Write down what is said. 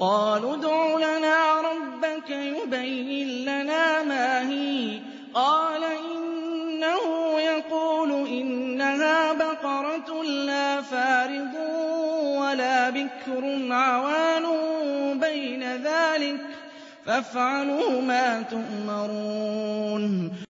قَالُوا ادْعُ لَنَا رَبَّكَ يُبَيِّن لَّنَا مَا هِيَ قَالَ إِنَّهُ يَقُولُ إِنَّهَا بَقَرَةٌ لَّا فَارِضٌ وَلَا بِكْرٌ عَوَانٌ بَيْنَ ذَٰلِكَ فَافْعَلُوا مَا تُؤْمَرُونَ